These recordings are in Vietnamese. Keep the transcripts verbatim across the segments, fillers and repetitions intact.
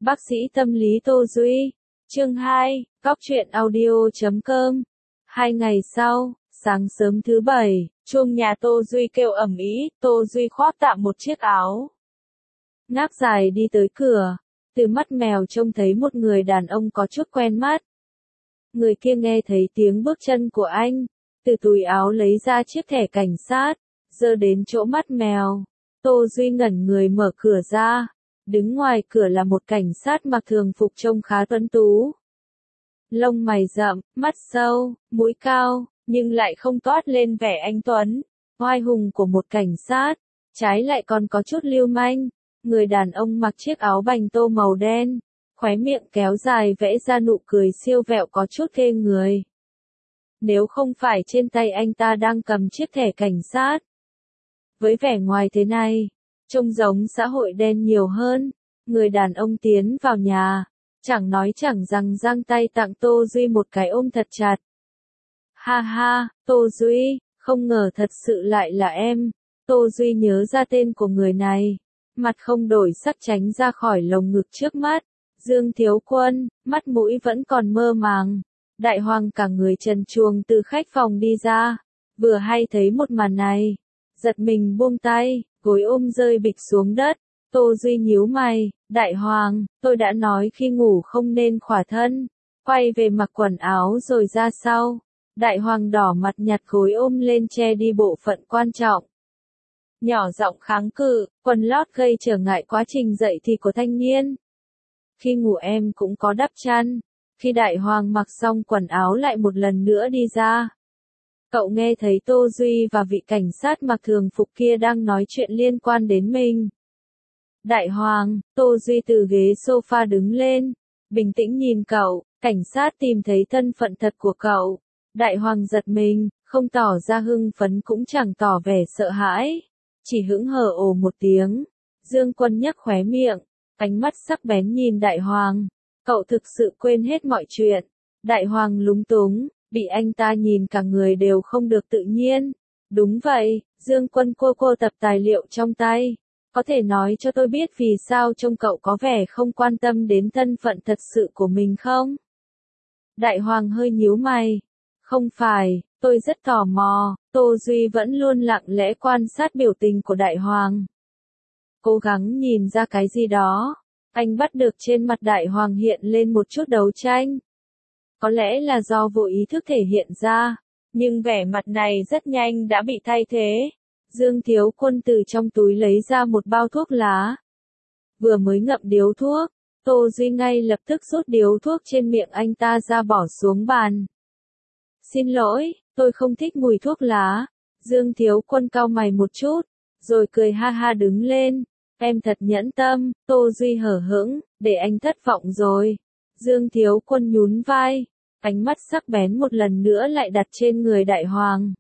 Bác sĩ tâm lý Tô Duy. Chương hai, Góc truyện audio chấm com. Hai ngày sau, sáng sớm thứ bảy, chuông nhà Tô Duy kêu ầm ĩ, Tô Duy khoác tạm một chiếc áo ngáp dài đi tới cửa. Từ mắt mèo trông thấy một người đàn ông có chút quen mắt. Người kia nghe thấy tiếng bước chân của anh, từ túi áo lấy ra chiếc thẻ cảnh sát, giơ đến chỗ mắt mèo. Tô Duy ngẩn người mở cửa ra. Đứng ngoài cửa là một cảnh sát mặc thường phục trông khá tuấn tú. Lông mày rậm, mắt sâu, mũi cao, nhưng lại không toát lên vẻ anh tuấn, oai hùng của một cảnh sát, trái lại còn có chút lưu manh. Người đàn ông mặc chiếc áo bành tô màu đen, khóe miệng kéo dài vẽ ra nụ cười siêu vẹo có chút ghê người. Nếu không phải trên tay anh ta đang cầm chiếc thẻ cảnh sát. Với vẻ ngoài thế này, trông giống xã hội đen nhiều hơn. Người đàn ông tiến vào nhà, chẳng nói chẳng rằng giang tay tặng Tô Duy một cái ôm thật chặt. Ha ha, Tô Duy, không ngờ thật sự lại là em. Tô Duy nhớ ra tên của người này, mặt không đổi sắc tránh ra khỏi lồng ngực trước mắt. Dương Thiếu Quân, mắt mũi vẫn còn mơ màng. Đại Hoàng cả người trần truồng từ khách phòng đi ra, vừa hay thấy một màn này, giật mình buông tay, gối ôm rơi bịch xuống đất. Tô Duy nhíu mày, Đại Hoàng, tôi đã nói khi ngủ không nên khỏa thân, quay về mặc quần áo rồi ra sau. Đại Hoàng đỏ mặt nhặt gối ôm lên che đi bộ phận quan trọng. Nhỏ giọng kháng cự, quần lót gây trở ngại quá trình dậy thì của thanh niên. Khi ngủ em cũng có đắp chăn. Khi Đại Hoàng mặc xong quần áo lại một lần nữa đi ra. Cậu nghe thấy Tô Duy và vị cảnh sát mặc thường phục kia đang nói chuyện liên quan đến mình. Đại Hoàng, Tô Duy từ ghế sofa đứng lên, bình tĩnh nhìn cậu, cảnh sát tìm thấy thân phận thật của cậu. Đại Hoàng giật mình, không tỏ ra hưng phấn cũng chẳng tỏ vẻ sợ hãi, chỉ hững hờ ồ một tiếng. Dương Quân nhếch khóe miệng, ánh mắt sắc bén nhìn Đại Hoàng, cậu thực sự quên hết mọi chuyện. Đại Hoàng lúng túng, bị anh ta nhìn cả người đều không được tự nhiên. Đúng vậy, Dương Quân cô cô tập tài liệu trong tay. Có thể nói cho tôi biết vì sao trông cậu có vẻ không quan tâm đến thân phận thật sự của mình không? Đại Hoàng hơi nhíu mày. Không phải, tôi rất tò mò. Tô Duy vẫn luôn lặng lẽ quan sát biểu tình của Đại Hoàng. Cố gắng nhìn ra cái gì đó. Anh bắt được trên mặt Đại Hoàng hiện lên một chút đấu tranh. Có lẽ là do vô ý thức thể hiện ra, nhưng vẻ mặt này rất nhanh đã bị thay thế. Dương Thiếu Quân từ trong túi lấy ra một bao thuốc lá. Vừa mới ngậm điếu thuốc, Tô Duy ngay lập tức rút điếu thuốc trên miệng anh ta ra bỏ xuống bàn. Xin lỗi, tôi không thích mùi thuốc lá. Dương Thiếu Quân cau mày một chút, rồi cười ha ha đứng lên. Em thật nhẫn tâm. Tô Duy hở hững, để anh thất vọng rồi. Dương Thiếu Quân nhún vai, ánh mắt sắc bén một lần nữa lại đặt trên người Đại Hoàng.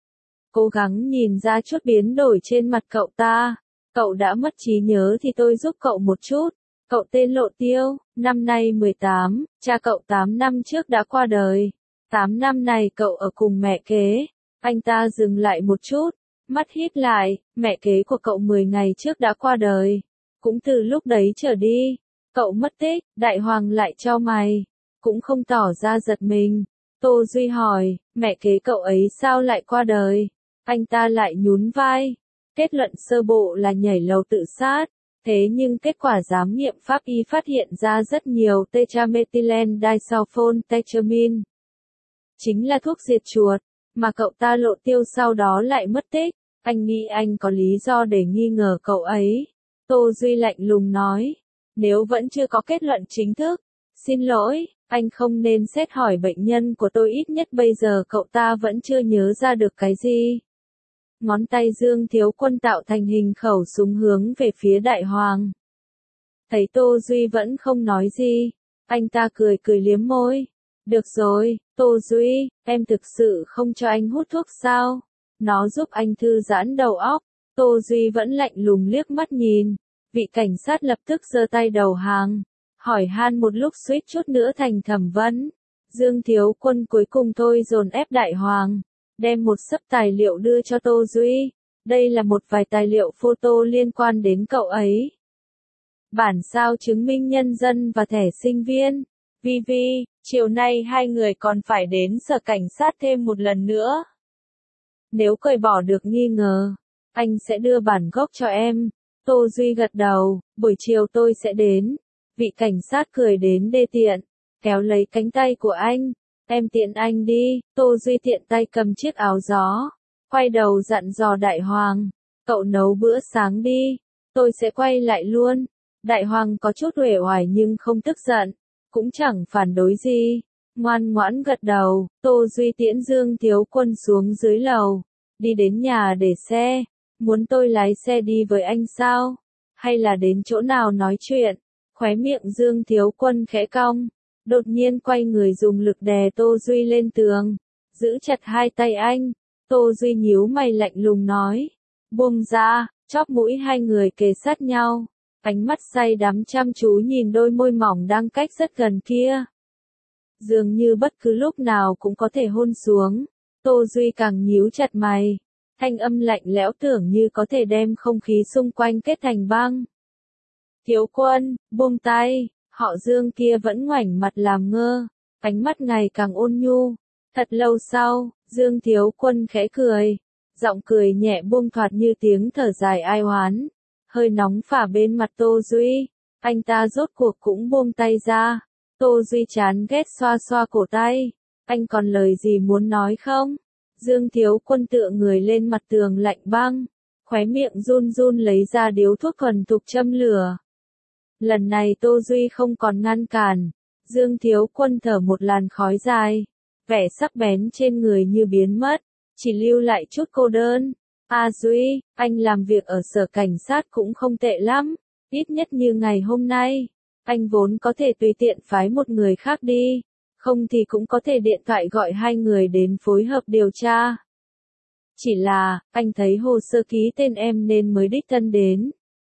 Cố gắng nhìn ra chút biến đổi trên mặt cậu ta. Cậu đã mất trí nhớ thì tôi giúp cậu một chút. Cậu tên Lộ Tiêu, năm nay mười tám, cha cậu tám năm trước đã qua đời. tám năm này cậu ở cùng mẹ kế. Anh ta dừng lại một chút, mắt híp lại, mẹ kế của cậu mười ngày trước đã qua đời. Cũng từ lúc đấy trở đi, cậu mất tích. Đại Hoàng lại chau mày, cũng không tỏ ra giật mình. Tô Duy hỏi, mẹ kế cậu ấy sao lại qua đời? Anh ta lại nhún vai. Kết luận sơ bộ là nhảy lầu tự sát. Thế nhưng kết quả giám nghiệm pháp y phát hiện ra rất nhiều tetramethylene disulfone tetramin. Chính là thuốc diệt chuột, mà cậu ta Lộ Tiêu sau đó lại mất tích. Anh nghĩ anh có lý do để nghi ngờ cậu ấy. Tô Duy lạnh lùng nói. Nếu vẫn chưa có kết luận chính thức, xin lỗi, anh không nên xét hỏi bệnh nhân của tôi, ít nhất bây giờ cậu ta vẫn chưa nhớ ra được cái gì. Ngón tay Dương Thiếu Quân tạo thành hình khẩu súng hướng về phía Đại Hoàng. Thấy Tô Duy vẫn không nói gì, anh ta cười cười liếm môi. Được rồi, Tô Duy, em thực sự không cho anh hút thuốc sao? Nó giúp anh thư giãn đầu óc. Tô Duy vẫn lạnh lùng liếc mắt nhìn. Vị cảnh sát lập tức giơ tay đầu hàng, hỏi han một lúc suýt chút nữa thành thẩm vấn. Dương Thiếu Quân cuối cùng thôi dồn ép Đại Hoàng, đem một xấp tài liệu đưa cho Tô Duy. Đây là một vài tài liệu photo liên quan đến cậu ấy. bản sao chứng minh nhân dân và thẻ sinh viên. Vi Vi, chiều nay hai người còn phải đến sở cảnh sát thêm một lần nữa. Nếu cởi bỏ được nghi ngờ, anh sẽ đưa bản gốc cho em. Tô Duy gật đầu, buổi chiều tôi sẽ đến. Vị cảnh sát cười đến đê tiện, kéo lấy cánh tay của anh. Em tiện anh đi. Tô Duy tiện tay cầm chiếc áo gió, quay đầu dặn dò Đại Hoàng, cậu nấu bữa sáng đi, tôi sẽ quay lại luôn. Đại Hoàng có chút uể oải nhưng không tức giận, cũng chẳng phản đối gì, ngoan ngoãn gật đầu. Tô Duy tiễn Dương Thiếu Quân xuống dưới lầu, đi đến nhà để xe. Muốn tôi lái xe đi với anh sao? Hay là đến chỗ nào nói chuyện? Khóe miệng Dương Thiếu Quân khẽ cong, đột nhiên quay người dùng lực đè Tô Duy lên tường, giữ chặt hai tay anh. Tô Duy nhíu mày lạnh lùng nói, buông ra. Chóp mũi hai người kề sát nhau, ánh mắt say đắm chăm chú nhìn đôi môi mỏng đang cách rất gần kia. Dường như bất cứ lúc nào cũng có thể hôn xuống. Tô Duy càng nhíu chặt mày, thanh âm lạnh lẽo tưởng như có thể đem không khí xung quanh kết thành băng. Thiếu Quân, buông tay. Họ Dương kia vẫn ngoảnh mặt làm ngơ, ánh mắt ngày càng ôn nhu. Thật lâu sau, Dương Thiếu Quân khẽ cười, giọng cười nhẹ buông thoạt như tiếng thở dài ai oán, hơi nóng phả bên mặt Tô Duy. Anh ta rốt cuộc cũng buông tay ra. Tô Duy chán ghét xoa xoa cổ tay. Anh còn lời gì muốn nói không? Dương Thiếu Quân tựa người lên mặt tường lạnh băng, khóe miệng run run lấy ra điếu thuốc thuần thục châm lửa. Lần này Tô Duy không còn ngăn cản. Dương Thiếu Quân thở một làn khói dài, vẻ sắc bén trên người như biến mất, chỉ lưu lại chút cô đơn. A Duy, anh làm việc ở sở cảnh sát cũng không tệ lắm, ít nhất như ngày hôm nay. Anh vốn có thể tùy tiện phái một người khác đi, không thì cũng có thể điện thoại gọi hai người đến phối hợp điều tra. Chỉ là, anh thấy hồ sơ ký tên em nên mới đích thân đến.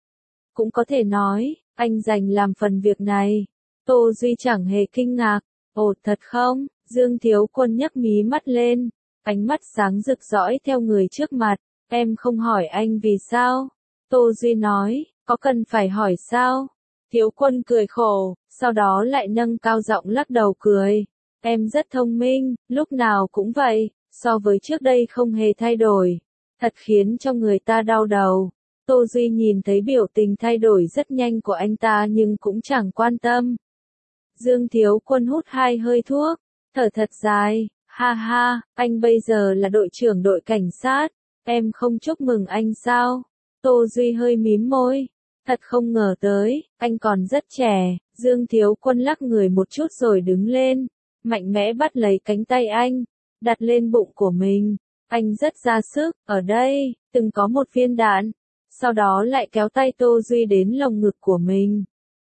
Cũng có thể nói, anh dành làm phần việc này. Tô Duy chẳng hề kinh ngạc. Ồ thật không? Dương Thiếu Quân nhấc mí mắt lên, ánh mắt sáng rực dõi theo người trước mặt. Em không hỏi anh vì sao? Tô Duy nói, có cần phải hỏi sao? Thiếu Quân cười khổ, sau đó lại nâng cao giọng lắc đầu cười. Em rất thông minh, lúc nào cũng vậy, so với trước đây không hề thay đổi. Thật khiến cho người ta đau đầu. Tô Duy nhìn thấy biểu tình thay đổi rất nhanh của anh ta nhưng cũng chẳng quan tâm. Dương Thiếu Quân hút hai hơi thuốc, thở thật dài, ha ha, anh bây giờ là đội trưởng đội cảnh sát, em không chúc mừng anh sao? Tô Duy hơi mím môi, thật không ngờ tới, anh còn rất trẻ. Dương Thiếu Quân lắc người một chút rồi đứng lên, mạnh mẽ bắt lấy cánh tay anh, đặt lên bụng của mình. Anh rất ra sức, ở đây, từng có một viên đạn. Sau đó lại kéo tay Tô Duy đến lồng ngực của mình.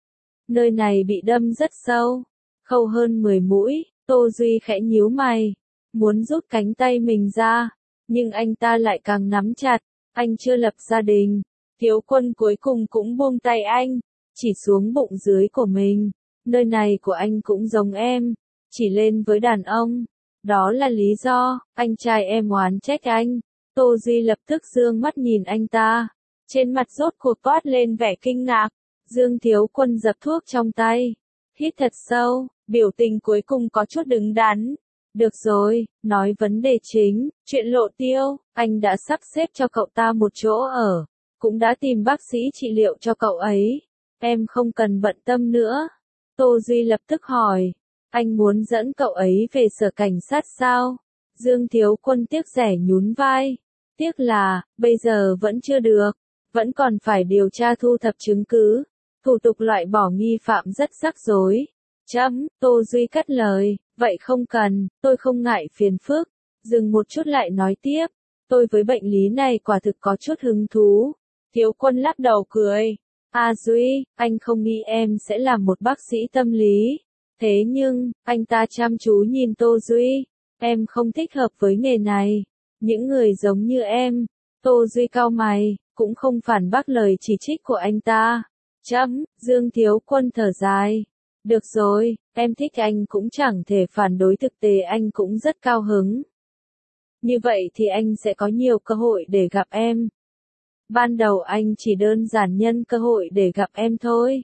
Nơi này bị đâm rất sâu, khâu hơn mười mũi. Tô Duy khẽ nhíu mày, muốn rút cánh tay mình ra, nhưng anh ta lại càng nắm chặt. Anh chưa lập gia đình. Thiếu Quân cuối cùng cũng buông tay anh, chỉ xuống bụng dưới của mình. Nơi này của anh cũng giống em, chỉ lên với đàn ông. Đó là lý do, anh trai em oán trách anh. Tô Duy lập tức dương mắt nhìn anh ta. Trên mặt rốt cuộc toát lên vẻ kinh ngạc. Dương Thiếu Quân dập thuốc trong tay, hít thật sâu, biểu tình cuối cùng có chút đứng đắn. Được rồi, nói vấn đề chính, chuyện Lộ Tiêu, anh đã sắp xếp cho cậu ta một chỗ ở, cũng đã tìm bác sĩ trị liệu cho cậu ấy. Em không cần bận tâm nữa. Tô Duy lập tức hỏi, anh muốn dẫn cậu ấy về sở cảnh sát sao? Dương Thiếu Quân tiếc rẻ nhún vai. Tiếc là, bây giờ vẫn chưa được. Vẫn còn phải điều tra thu thập chứng cứ. Thủ tục loại bỏ nghi phạm rất rắc rối. Chấm, Tô Duy cắt lời, vậy không cần, tôi không ngại phiền phức. Dừng một chút lại nói tiếp, tôi với bệnh lý này quả thực có chút hứng thú. Thiếu Quân lắc đầu cười. A Duy, anh không nghĩ em sẽ là một bác sĩ tâm lý. Thế nhưng, anh ta chăm chú nhìn Tô Duy. Em không thích hợp với nghề này. Những người giống như em. Tô Duy cau mày, cũng không phản bác lời chỉ trích của anh ta. Chấm, Dương Thiếu Quân thở dài. Được rồi, em thích anh cũng chẳng thể phản đối, thực tế anh cũng rất cao hứng. Như vậy thì anh sẽ có nhiều cơ hội để gặp em. Ban đầu anh chỉ đơn giản nhân cơ hội để gặp em thôi.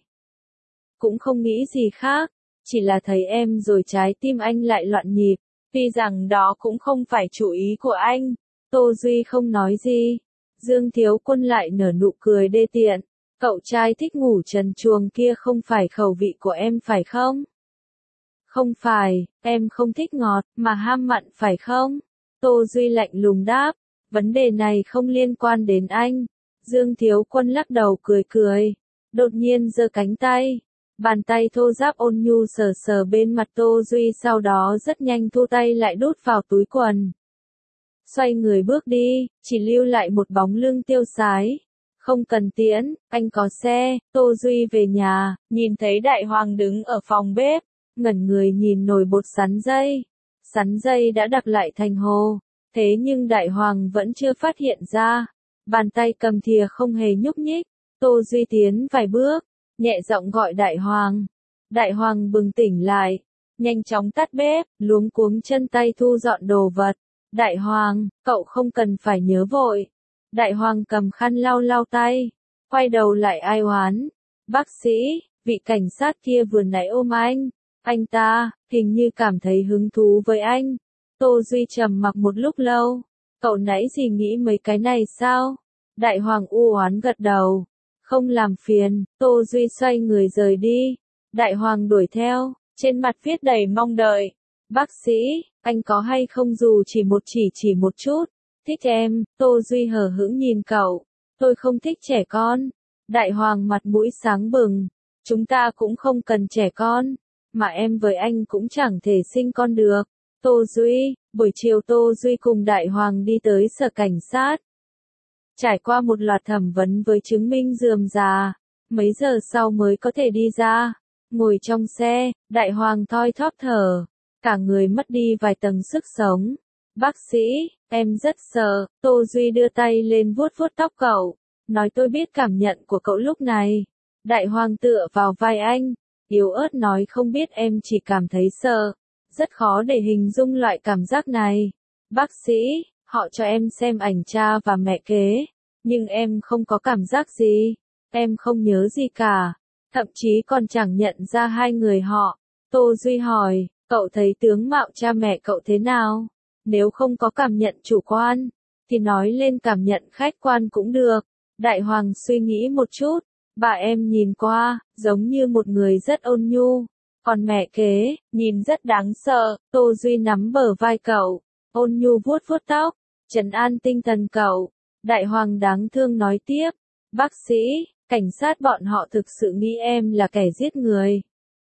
Cũng không nghĩ gì khác, chỉ là thấy em rồi trái tim anh lại loạn nhịp, tuy rằng đó cũng không phải chủ ý của anh. Tô Duy không nói gì. Dương Thiếu Quân lại nở nụ cười đê tiện. Cậu trai thích ngủ trần truồng kia không phải khẩu vị của em phải không? Không phải, em không thích ngọt, mà ham mặn phải không? Tô Duy lạnh lùng đáp, vấn đề này không liên quan đến anh. Dương Thiếu Quân lắc đầu cười cười, đột nhiên giơ cánh tay. Bàn tay thô ráp ôn nhu sờ sờ bên mặt Tô Duy, sau đó rất nhanh thu tay lại đút vào túi quần. Xoay người bước đi, chỉ lưu lại một bóng lưng tiêu sái. Không cần tiễn, anh có xe. Tô Duy về nhà, nhìn thấy Đại Hoàng đứng ở phòng bếp, ngẩn người nhìn nồi bột sắn dây. Sắn dây đã đặt lại thành hồ, thế nhưng Đại Hoàng vẫn chưa phát hiện ra. Bàn tay cầm thìa không hề nhúc nhích. Tô Duy tiến vài bước, nhẹ giọng gọi Đại Hoàng. Đại Hoàng bừng tỉnh lại, nhanh chóng tắt bếp, luống cuống chân tay thu dọn đồ vật. Đại Hoàng, cậu không cần phải nhớ vội. Đại Hoàng cầm khăn lau lau tay, quay đầu lại ai oán. Bác sĩ, vị cảnh sát kia vừa nãy ôm anh, anh ta, hình như cảm thấy hứng thú với anh. Tô Duy trầm mặc một lúc lâu, cậu nãy gì nghĩ mấy cái này sao? Đại Hoàng u oán gật đầu, không làm phiền. Tô Duy xoay người rời đi, Đại Hoàng đuổi theo, trên mặt viết đầy mong đợi. Bác sĩ, anh có hay không dù chỉ một chỉ chỉ một chút? Thích em. Tô Duy hờ hững nhìn cậu, tôi không thích trẻ con. Đại Hoàng mặt mũi sáng bừng, chúng ta cũng không cần trẻ con, mà em với anh cũng chẳng thể sinh con được. Tô Duy, buổi chiều Tô Duy cùng Đại Hoàng đi tới sở cảnh sát. Trải qua một loạt thẩm vấn với chứng minh rườm rà, mấy giờ sau mới có thể đi ra. Ngồi trong xe, Đại Hoàng thoi thóp thở, cả người mất đi vài tầng sức sống. Bác sĩ, em rất sợ. Tô Duy đưa tay lên vuốt vuốt tóc cậu, nói tôi biết cảm nhận của cậu lúc này. Đại Hoàng tựa vào vai anh, yếu ớt nói không biết em chỉ cảm thấy sợ, rất khó để hình dung loại cảm giác này. Bác sĩ, họ cho em xem ảnh cha và mẹ kế, nhưng em không có cảm giác gì, em không nhớ gì cả, thậm chí còn chẳng nhận ra hai người họ. Tô Duy hỏi, cậu thấy tướng mạo cha mẹ cậu thế nào? Nếu không có cảm nhận chủ quan, thì nói lên cảm nhận khách quan cũng được. Đại Hoàng suy nghĩ một chút, bà em nhìn qua, giống như một người rất ôn nhu, còn mẹ kế, nhìn rất đáng sợ. Tô Duy nắm bờ vai cậu, ôn nhu vuốt vuốt tóc, trấn an tinh thần cậu. Đại Hoàng đáng thương nói tiếp, bác sĩ, cảnh sát bọn họ thực sự nghĩ em là kẻ giết người.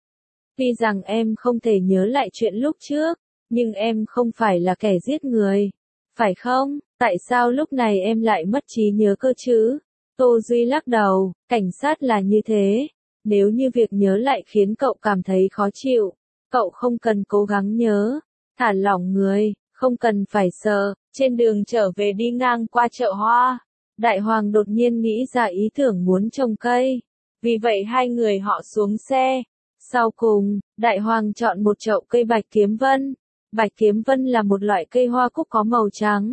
Tuy rằng em không thể nhớ lại chuyện lúc trước, nhưng em không phải là kẻ giết người, phải không? Tại sao lúc này em lại mất trí nhớ cơ chứ? Tô Duy lắc đầu, cảnh sát là như thế. Nếu như việc nhớ lại khiến cậu cảm thấy khó chịu, cậu không cần cố gắng nhớ, thả lỏng người, không cần phải sợ. Trên đường trở về đi ngang qua chợ hoa, Đại Hoàng đột nhiên nghĩ ra ý tưởng muốn trồng cây. Vì vậy hai người họ xuống xe. Sau cùng, Đại Hoàng chọn một chậu cây bạch kiếm vân. Bạch kiếm vân là một loại cây hoa cúc có màu trắng.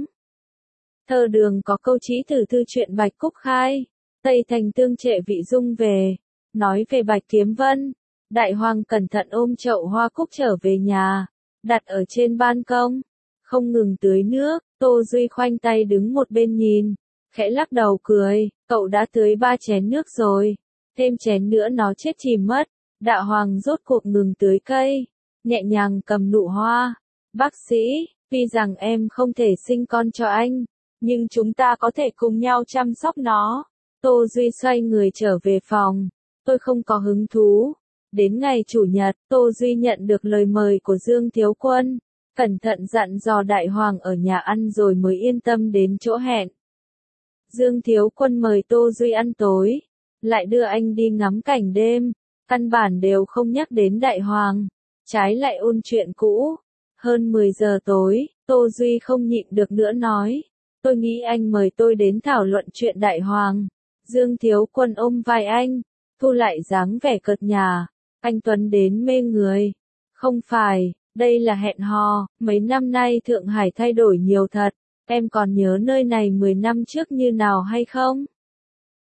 Thơ Đường có câu chí từ thư truyện Bạch Cúc Khai, Tây Thành tương trệ vị dung về, nói về bạch kiếm vân. Đại Hoàng cẩn thận ôm chậu hoa cúc trở về nhà, đặt ở trên ban công, không ngừng tưới nước. Tô Duy khoanh tay đứng một bên nhìn, khẽ lắc đầu cười, cậu đã tưới ba chén nước rồi, thêm chén nữa nó chết chìm mất. Đại Hoàng rốt cuộc ngừng tưới cây, nhẹ nhàng cầm nụ hoa. Bác sĩ, tuy rằng em không thể sinh con cho anh, nhưng chúng ta có thể cùng nhau chăm sóc nó. Tô Duy xoay người trở về phòng, tôi không có hứng thú. Đến ngày Chủ nhật, Tô Duy nhận được lời mời của Dương Thiếu Quân, cẩn thận dặn dò Đại Hoàng ở nhà ăn rồi mới yên tâm đến chỗ hẹn. Dương Thiếu Quân mời Tô Duy ăn tối, lại đưa anh đi ngắm cảnh đêm, căn bản đều không nhắc đến Đại Hoàng, trái lại ôn chuyện cũ. Hơn mười giờ tối, Tô Duy không nhịn được nữa nói, tôi nghĩ anh mời tôi đến thảo luận chuyện Đại Hoàng. Dương Thiếu Quân ôm vai anh, thu lại dáng vẻ cợt nhả, anh Tuấn đến mê người. Không phải, đây là hẹn hò, mấy năm nay Thượng Hải thay đổi nhiều thật, em còn nhớ nơi này mười năm trước như nào hay không?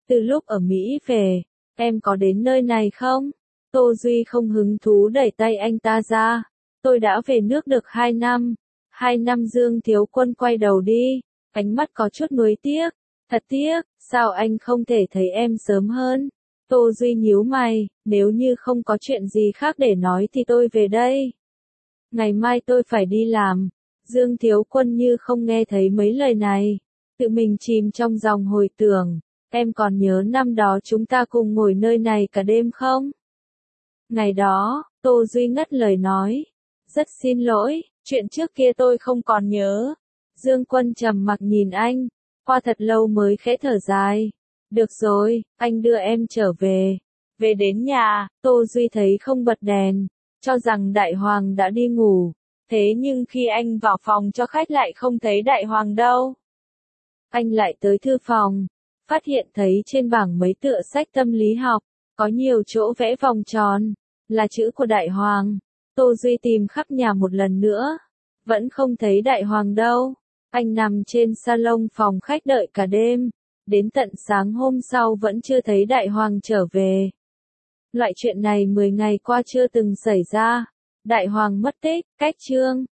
Từ lúc ở Mỹ về, em có đến nơi này không? Tô Duy không hứng thú đẩy tay anh ta ra. Tôi đã về nước được hai năm. Hai năm Dương Thiếu Quân quay đầu đi, ánh mắt có chút nuối tiếc. Thật tiếc, sao anh không thể thấy em sớm hơn? Tô Duy nhíu mày, nếu như không có chuyện gì khác để nói thì tôi về đây. Ngày mai tôi phải đi làm. Dương Thiếu Quân như không nghe thấy mấy lời này. Tự mình chìm trong dòng hồi tưởng. Em còn nhớ năm đó chúng ta cùng ngồi nơi này cả đêm không? Ngày đó, Tô Duy ngắt lời nói. Rất xin lỗi, chuyện trước kia tôi không còn nhớ. Dương Quân trầm mặc nhìn anh. Qua thật lâu mới khẽ thở dài. Được rồi, anh đưa em trở về. Về đến nhà, Tô Duy thấy không bật đèn, cho rằng Đại Hoàng đã đi ngủ. Thế nhưng khi anh vào phòng cho khách lại không thấy Đại Hoàng đâu. Anh lại tới thư phòng, phát hiện thấy trên bảng mấy tựa sách tâm lý học, có nhiều chỗ vẽ vòng tròn, là chữ của Đại Hoàng. Tô Duy tìm khắp nhà một lần nữa, vẫn không thấy Đại Hoàng đâu. Anh nằm trên salon phòng khách đợi cả đêm, đến tận sáng hôm sau vẫn chưa thấy Đại Hoàng trở về. Loại chuyện này mười ngày qua chưa từng xảy ra. Đại Hoàng mất tích, cách chương